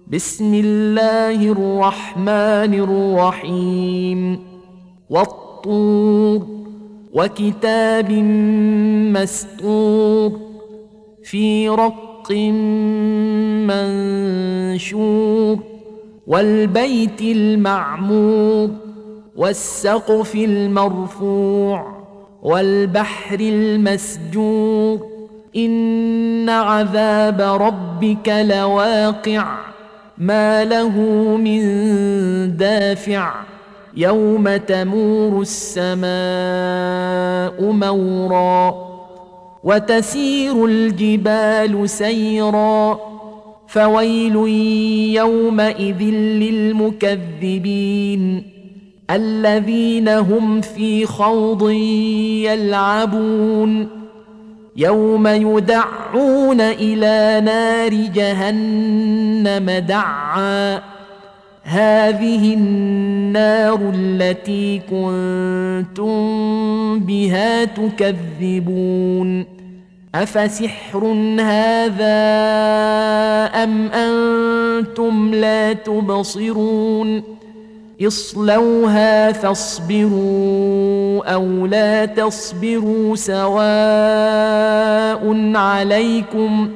بسم الله الرحمن الرحيم والطور وكتاب مسطور في رق منشور والبيت المعمور والسقف المرفوع والبحر المسجور إن عذاب ربك لواقع ما له من دافع يوم تمور السماء مورا وتسير الجبال سيرا فويل يومئذ للمكذبين الذين هم في خوض يلعبون يوم يدعون إلى نار جهنم دعا هذه النار التي كنتم بها تكذبون أفسحر هذا أم أنتم لا تبصرون اصلوها فاصبروا أو لا تصبروا سواء عليكم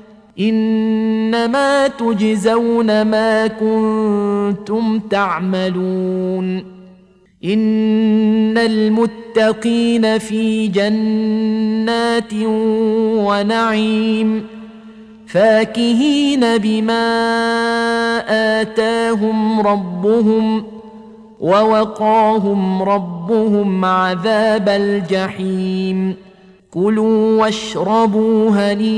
إنما تجزون ما كنتم تعملون إن المتقين في جنات ونعيم فاكهين بما آتاهم ربهم ووقاهم ربهم عذاب الجحيم كلوا واشربوا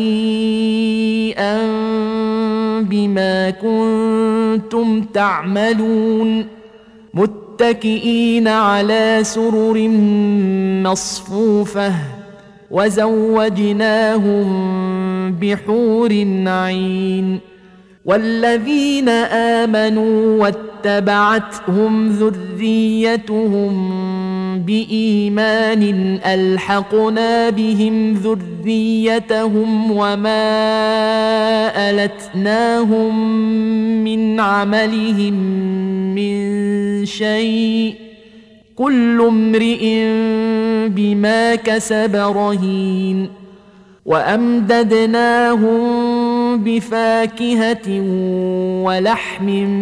هنيئا بما كنتم تعملون متكئين على سرر مصفوفة وزوجناهم بحور عين والذين آمنوا واتبعتهم ذريتهم بإيمان ألحقنا بهم ذريتهم وما ألتناهم من عملهم من شيء كل امرئ بما كسب رهين وأمددناهم بفاكهة ولحم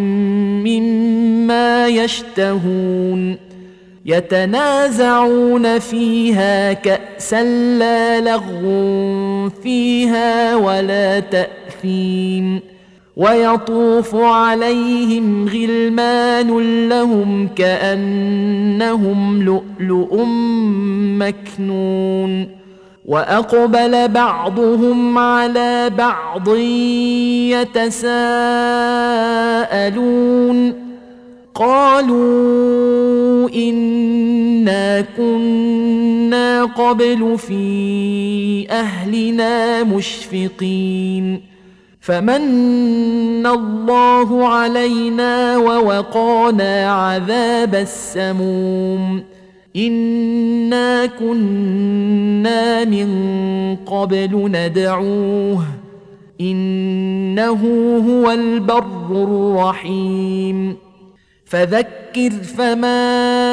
مما يشتهون يتنازعون فيها كأسا لا لغو فيها ولا تأثيم ويطوف عليهم غلمان لهم كأنهم لؤلؤ مكنون وأقبل بعضهم على بعض يتساءلون قالوا إنا كنا قبل في أهلنا مشفقين فمن الله علينا ووقانا عذاب السموم إنا كنا من قبل ندعوه إنه هو البر الرحيم فذكر فما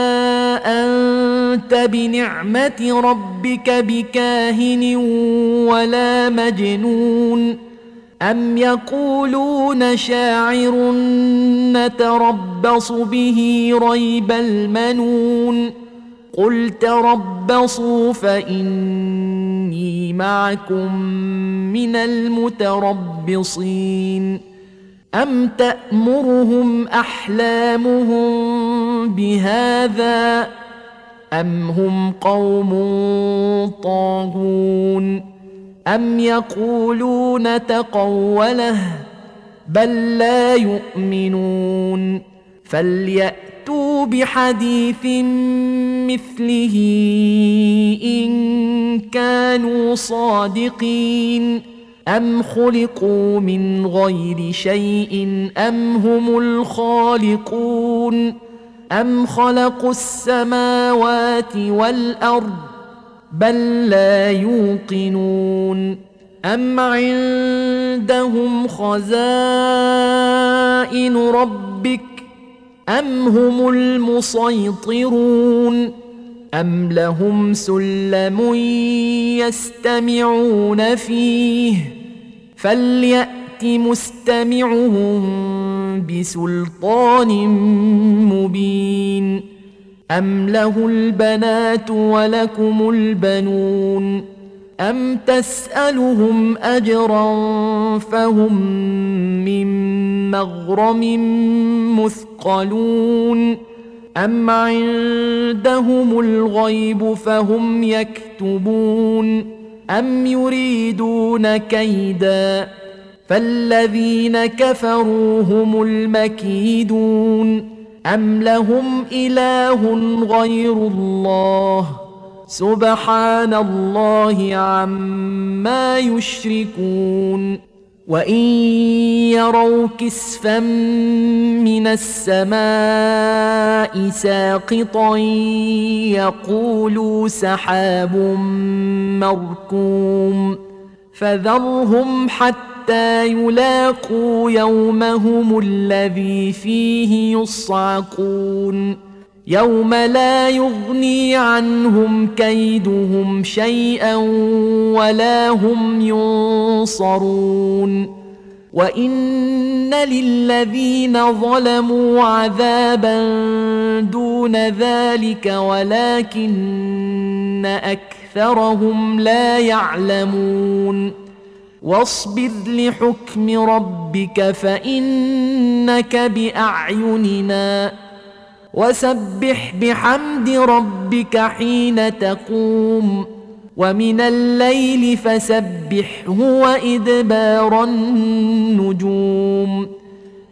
أنت بنعمة ربك بكاهن ولا مجنون أم يقولون شاعر نتربص به ريب المنون قل تربصوا فإني معكم من المتربصين أم تأمرهم أحلامهم بهذا أم هم قوم طاغون أم يقولون تقوله بل لا يؤمنون فليأتوا بحديث مثله إن كانوا صادقين أم خلقوا من غير شيء أم هم الخالقون أم خلقوا السماوات والأرض بل لا يوقنون أم عندهم خزائن خزائن ربك أم هم المسيطرون أم لهم سلم يستمعون فيه فليأت مستمعهم بسلطان مبين أم له البنات ولكم البنون أم تسألهم أجرا فهم من مغرم مثقلون أم عندهم الغيب فهم يكتبون أم يريدون كيدا فالذين كفروا هم المكيدون أم لهم إله غير الله سبحان الله عما يشركون وإن يروا كسفا من السماء ساقطا يقولوا سحاب مركوم فذرهم حتى يلاقوا يومهم الذي فيه يصعقون يوم لا يغني عنهم كيدهم شيئا ولا هم ينصرون وإن للذين ظلموا عذابا دون ذلك ولكن أكثرهم لا يعلمون واصبر لحكم ربك فإنك بأعيننا وسبح بحمد ربك حين تقوم ومن الليل فسبحه وإدبار النجوم